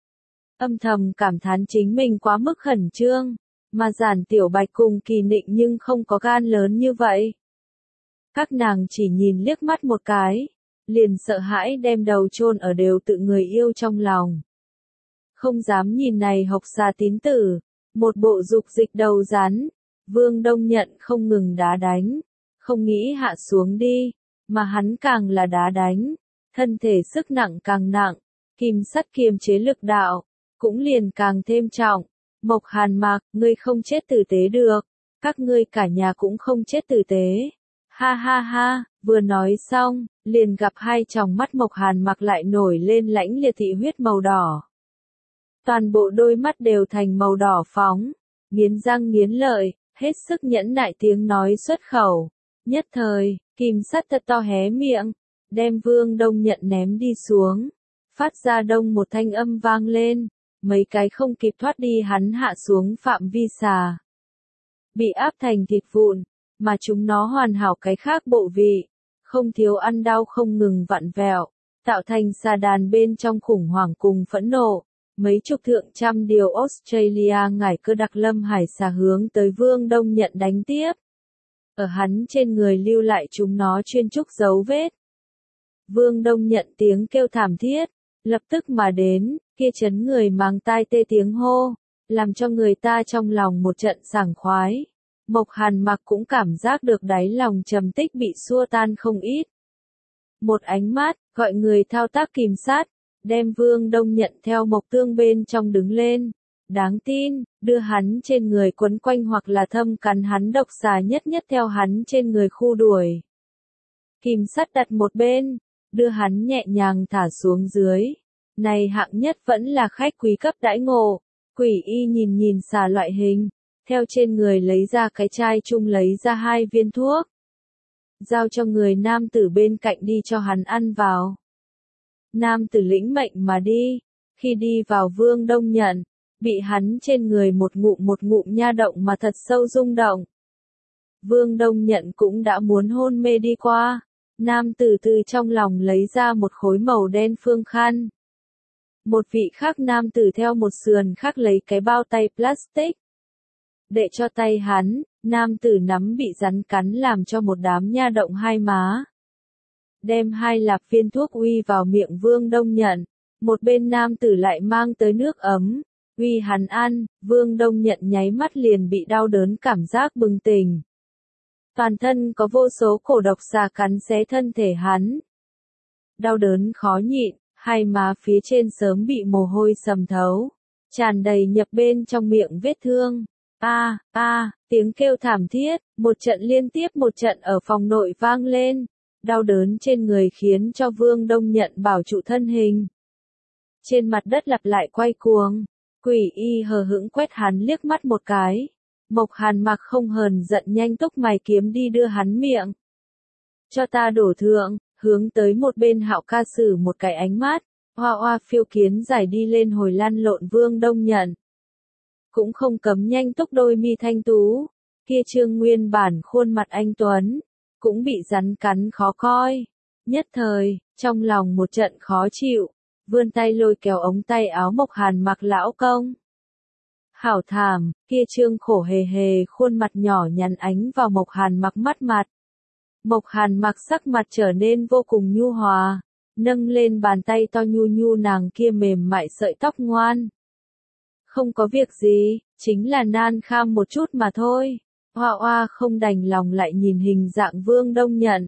Âm thầm cảm thán chính mình quá mức khẩn trương. Mà Giản Tiểu Bạch cùng Kỳ Nịnh nhưng không có gan lớn như vậy. Các nàng chỉ nhìn liếc mắt một cái, liền sợ hãi đem đầu chôn ở đều tự người yêu trong lòng. Không dám nhìn này Hộc Xà tín tử, Một bộ dục dịch đầu rắn, Vương Đông Nhận không ngừng đá đánh, không nghĩ hạ xuống đi, mà hắn càng là đá đánh, thân thể sức nặng càng nặng, kim sắt kiềm chế lực đạo, cũng liền càng thêm trọng. Mộc Hàn Mạc, ngươi không chết tử tế được, các ngươi cả nhà cũng không chết tử tế. Ha ha ha, vừa nói xong, liền gặp hai tròng mắt Mộc Hàn Mạc lại nổi lên lãnh liệt thị huyết màu đỏ. Toàn bộ đôi mắt đều thành màu đỏ phóng, nghiến răng nghiến lợi, hết sức nhẫn nại tiếng nói xuất khẩu. Nhất thời, kim sắt thật to hé miệng, đem Vương Đông Nhận ném đi xuống, phát ra đông một thanh âm vang lên, mấy cái không kịp thoát đi hắn hạ xuống phạm vi xà. Bị áp thành thịt vụn, mà chúng nó hoàn hảo cái khác bộ vị, không thiếu ăn đau không ngừng vặn vẹo, tạo thành xà đàn bên trong khủng hoảng cùng phẫn nộ. Mấy chục thượng trăm điều Australia ngải cơ đặc lâm hải xà hướng tới Vương Đông Nhận đánh tiếp. Ở hắn trên người lưu lại chúng nó chuyên trúc dấu vết. Vương Đông Nhận tiếng kêu thảm thiết, lập tức mà đến, kia chấn người mang tai tê tiếng hô, làm cho người ta trong lòng một trận sảng khoái. Mộc Hàn Mạc cũng cảm giác được đáy lòng trầm tích bị xua tan không ít. Một ánh mắt, gọi người thao tác kìm sát, đem Vương Đông Nhận theo mộc tương bên trong đứng lên. Đáng tin, đưa hắn trên người quấn quanh hoặc là thâm cắn hắn độc xà nhất nhất theo hắn trên người khu đuổi. Kìm sắt đặt một bên, đưa hắn nhẹ nhàng thả xuống dưới. Này hạng nhất vẫn là khách quý cấp đãi ngộ. Quỷ y nhìn nhìn xà loại hình, theo trên người lấy ra cái chai chung lấy ra hai viên thuốc. Giao cho người nam tử bên cạnh đi cho hắn ăn vào. Nam tử lĩnh mệnh mà đi, khi đi vào Vương Đông Nhận, bị hắn trên người một ngụm một ngụm nha động mà thật sâu rung động. Vương Đông Nhận cũng đã muốn hôn mê đi qua, nam tử từ trong lòng lấy ra một khối màu đen phương khăn. Một vị khác nam tử theo một sườn khác lấy cái bao tay plastic. Để cho tay hắn, nam tử nắm bị rắn cắn làm cho một đám nha động hai má. Đem hai lạp viên thuốc uy vào miệng Vương Đông Nhận, một bên nam tử lại mang tới nước ấm, uy hắn ăn. Vương Đông Nhận nháy mắt liền bị đau đớn cảm giác bừng tỉnh. Toàn thân có vô số cổ độc xà cắn xé thân thể hắn. Đau đớn khó nhịn, hai má phía trên sớm bị mồ hôi sầm thấu, tràn đầy nhập bên trong miệng vết thương. A, a, tiếng kêu thảm thiết, một trận liên tiếp một trận ở phòng nội vang lên. Đau đớn trên người khiến cho Vương Đông Nhận bảo trụ thân hình. Trên mặt đất lặp lại quay cuồng, quỷ y hờ hững quét hắn liếc mắt một cái. Mộc Hàn Mạc không hờn giận nhanh túc mày kiếm đi đưa hắn miệng. Cho ta đổ thượng, hướng tới một bên Hạo ca sử một cái ánh mắt, hoa hoa phiêu kiến giải đi lên hồi lăn lộn Vương Đông Nhận. Cũng không cấm nhanh túc đôi mi thanh tú, kia trương nguyên bản khuôn mặt anh tuấn, cũng bị rắn cắn khó coi. Nhất thời, trong lòng một trận khó chịu, vươn tay lôi kéo ống tay áo Mộc Hàn Mạc lão công. Hảo thảm, kia trương khổ hề hề khuôn mặt nhỏ nhắn ánh vào Mộc Hàn Mạc mắt mặt. Mộc Hàn Mạc sắc mặt trở nên vô cùng nhu hòa, nâng lên bàn tay to nhu nhu nàng kia mềm mại sợi tóc ngoan. Không có việc gì, chính là nan kham một chút mà thôi. Hoa hoa không đành lòng lại nhìn hình dạng Vương Đông Nhận.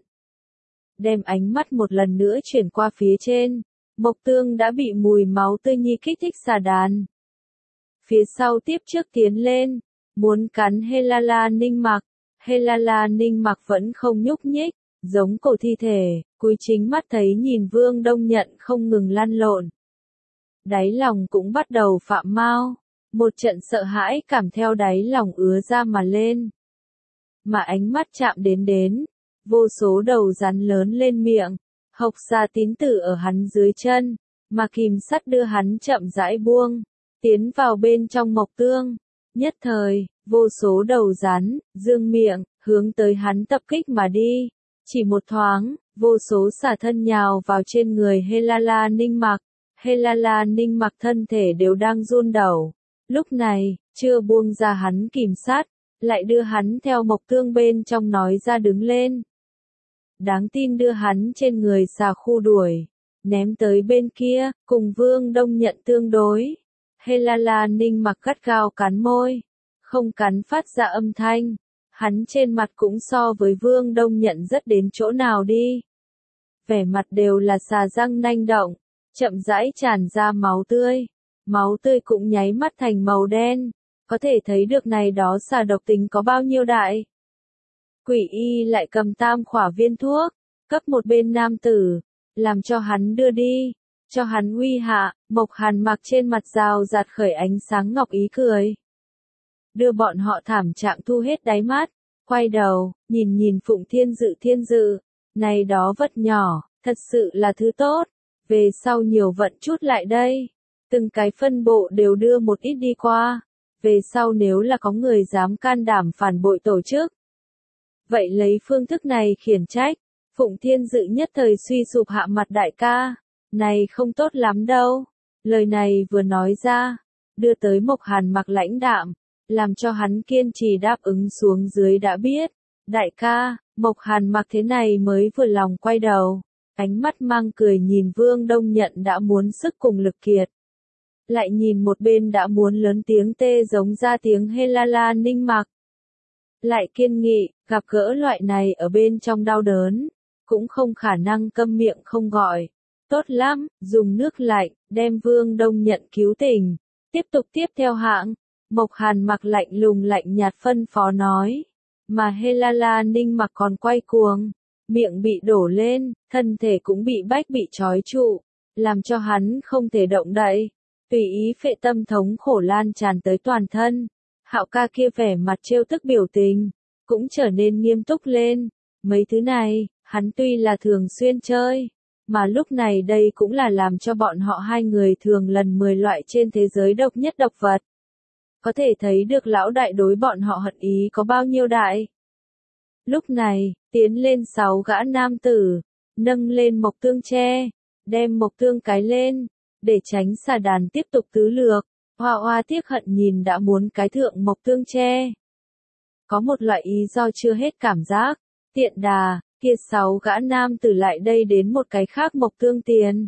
Đem ánh mắt một lần nữa chuyển qua phía trên, mộc tương đã bị mùi máu tươi nhi kích thích xà đàn. Phía sau tiếp trước tiến lên, muốn cắn Helala Ninh Mặc. Helala Ninh Mặc vẫn không nhúc nhích, giống cổ thi thể, cúi chính mắt thấy nhìn Vương Đông Nhận không ngừng lăn lộn. Đáy lòng cũng bắt đầu phạm mau, một trận sợ hãi cảm theo đáy lòng ứa ra mà lên. Mà ánh mắt chạm đến đến, vô số đầu rắn lớn lên miệng, hộc xà tín tử ở hắn dưới chân, mà kìm sắt đưa hắn chậm rãi buông, tiến vào bên trong mộc tương. Nhất thời, vô số đầu rắn, dương miệng, hướng tới hắn tập kích mà đi. Chỉ một thoáng, vô số xà thân nhào vào trên người Helala Ninh Mặc. Helala Ninh Mặc thân thể đều đang run đầu. Lúc này, chưa buông ra hắn kìm sát, lại đưa hắn theo mộc tương bên trong nói ra đứng lên. Đáng tin đưa hắn trên người xà khu đuổi, ném tới bên kia, cùng Vương Đông Nhận tương đối. Helala Ninh Mặc gắt gao cắn môi, không cắn phát ra âm thanh. Hắn trên mặt cũng so với Vương Đông Nhận rất đến chỗ nào đi. Vẻ mặt đều là xà răng nanh động, chậm rãi tràn ra máu tươi. Máu tươi cũng nháy mắt thành màu đen, có thể thấy được này đó xà độc tính có bao nhiêu đại. Quỷ y lại cầm tam khỏa viên thuốc, cấp một bên nam tử, làm cho hắn đưa đi, cho hắn uy hạ. Mộc Hàn Mặc trên mặt rào rạt khởi ánh sáng ngọc ý cười. Đưa bọn họ thảm trạng thu hết đáy mắt, quay đầu, nhìn nhìn Phụng Thiên Dự Thiên Dự, này đó vật nhỏ, thật sự là thứ tốt, về sau nhiều vận chút lại đây, từng cái phân bộ đều đưa một ít đi qua, về sau nếu là có người dám can đảm phản bội tổ chức. Vậy lấy phương thức này khiển trách, Phụng Thiên Dự nhất thời suy sụp hạ mặt đại ca, này không tốt lắm đâu, lời này vừa nói ra, đưa tới Mộc Hàn Mặc lãnh đạm. Làm cho hắn kiên trì đáp ứng xuống dưới đã biết. Đại ca, Mộc Hàn Mặc thế này mới vừa lòng quay đầu. Ánh mắt mang cười nhìn Vương Đông Nhận đã muốn sức cùng lực kiệt. Lại nhìn một bên đã muốn lớn tiếng tê giống ra tiếng Helala Ninh Mặc. Lại kiên nghị, gặp gỡ loại này ở bên trong đau đớn. Cũng không khả năng câm miệng không gọi. Tốt lắm, dùng nước lạnh, đem Vương Đông Nhận cứu tỉnh. Tiếp tục tiếp theo hạng. Mộc Hàn Mặc lạnh lùng lạnh nhạt phân phó nói, mà Helala Ninh Mặc còn quay cuồng, miệng bị đổ lên, thân thể cũng bị bách bị trói trụ, làm cho hắn không thể động đậy, tùy ý phệ tâm thống khổ lan tràn tới toàn thân. Hạo ca kia vẻ mặt trêu tức biểu tình, cũng trở nên nghiêm túc lên, mấy thứ này, hắn tuy là thường xuyên chơi, mà lúc này đây cũng là làm cho bọn họ hai người thường lần mười loại trên thế giới độc nhất độc vật. Có thể thấy được lão đại đối bọn họ hận ý có bao nhiêu đại. Lúc này, tiến lên sáu gã nam tử, nâng lên mộc tương tre, đem mộc tương cái lên, để tránh xà đàn tiếp tục tứ lược. Hoa hoa tiếc hận nhìn đã muốn cái thượng mộc tương tre. Có một loại ý do chưa hết cảm giác, tiện đà, kia sáu gã nam tử lại đây đến một cái khác mộc tương tiền.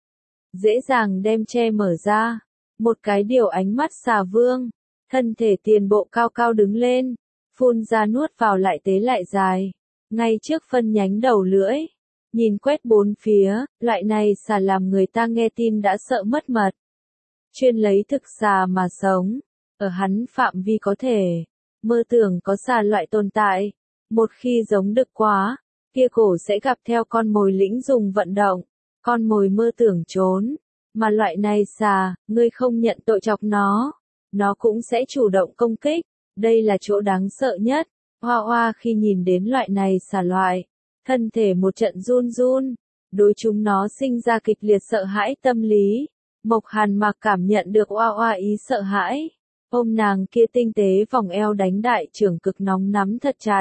Dễ dàng đem tre mở ra, một cái điều ánh mắt xà vương. Thân thể tiền bộ cao cao đứng lên, phun ra nuốt vào lại tế lại dài, ngay trước phân nhánh đầu lưỡi, nhìn quét bốn phía, loại này xà làm người ta nghe tin đã sợ mất mật. Chuyên lấy thực xà mà sống, ở hắn phạm vi có thể, mơ tưởng có xà loại tồn tại, một khi giống đực quá, kia cổ sẽ gặp theo con mồi lĩnh dùng vận động, con mồi mơ tưởng trốn, mà loại này xà, ngươi không nhận tội chọc nó. Nó cũng sẽ chủ động công kích, đây là chỗ đáng sợ nhất. Hoa hoa khi nhìn đến loại này xà loại, thân thể một trận run run, đối chúng nó sinh ra kịch liệt sợ hãi tâm lý. Mộc Hàn Mặc cảm nhận được hoa hoa ý sợ hãi, ôm nàng kia tinh tế vòng eo đánh đại trưởng cực nóng nắm thật chặt.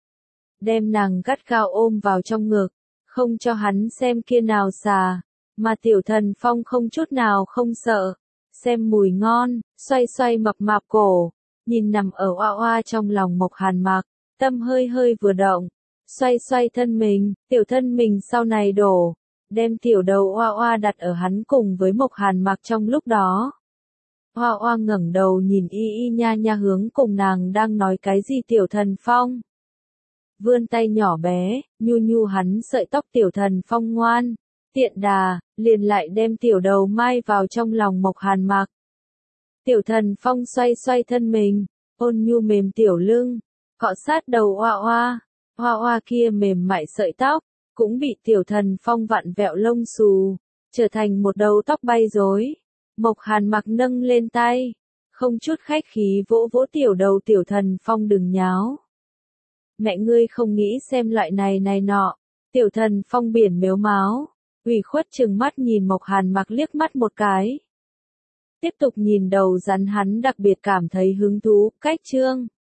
Đem nàng gắt gao ôm vào trong ngực, không cho hắn xem kia nào xà, mà Tiểu Thần Phong không chút nào không sợ. Xem mùi ngon, xoay xoay mập mạp cổ, nhìn nằm ở oa oa trong lòng Mộc Hàn Mặc, tâm hơi hơi vừa động, xoay xoay thân mình, tiểu thân mình sau này đổ, đem tiểu đầu oa oa đặt ở hắn cùng với Mộc Hàn Mặc trong lúc đó. Oa oa ngẩng đầu nhìn y y nha nha hướng cùng nàng đang nói cái gì Tiểu Thần Phong. Vươn tay nhỏ bé, nhu nhu hắn sợi tóc Tiểu Thần Phong ngoan. Tiện đà, liền lại đem tiểu đầu mai vào trong lòng Mộc Hàn Mặc. Tiểu Thần Phong xoay xoay thân mình, ôn nhu mềm tiểu lưng, cọ sát đầu oa oa, oa oa kia mềm mại sợi tóc, cũng bị Tiểu Thần Phong vặn vẹo lông xù, trở thành một đầu tóc bay rối. Mộc Hàn Mặc nâng lên tay, không chút khách khí vỗ vỗ tiểu đầu Tiểu Thần Phong đừng nháo. Mẹ ngươi không nghĩ xem loại này này nọ, Tiểu Thần Phong biển mếu máo. Ủy khuất chừng mắt nhìn Mộc Hàn Mặc liếc mắt một cái. Tiếp tục nhìn đầu rắn hắn đặc biệt cảm thấy hứng thú, cách chương.